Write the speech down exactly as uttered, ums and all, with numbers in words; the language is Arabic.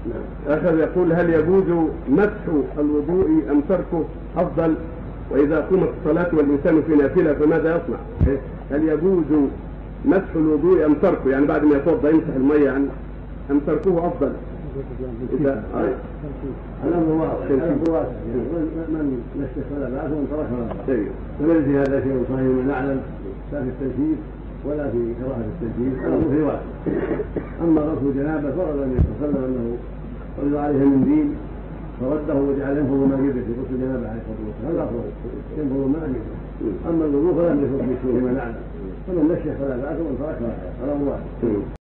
آخر يقول: هل يجوز مسح الوضوء أم تركه أفضل؟ وإذا قامت الصلاة والإنسان في نافلة فماذا يصنع؟ هل يجوز مسح الوضوء أم تركه؟ يعني بعد ما يتوضأ يمسح المية يعني، أم تركه أفضل؟ إذا الأمر واضح، الأمر واضح، من مسح فلا بأس ومن ترك فلا بأس. وليس في هذا شيء صحيح من أعلم لا في التنفيذ ولا في كراهة التنفيذ، الأمر في واحد. أما غسل الجنابة فرض النبي صلى الله عليه وسلم أنه فرض عليه من دين فرده وجعل ينفض ما جبه في غسل الجنابة عليه الصلاة والسلام، هذا أفضل ينفض ما جبه. أما الوضوء فلم يكن في شيء ما نعلم، فمن نشف فلا بأس ومن ترك فلا بأس، الأمر واحد.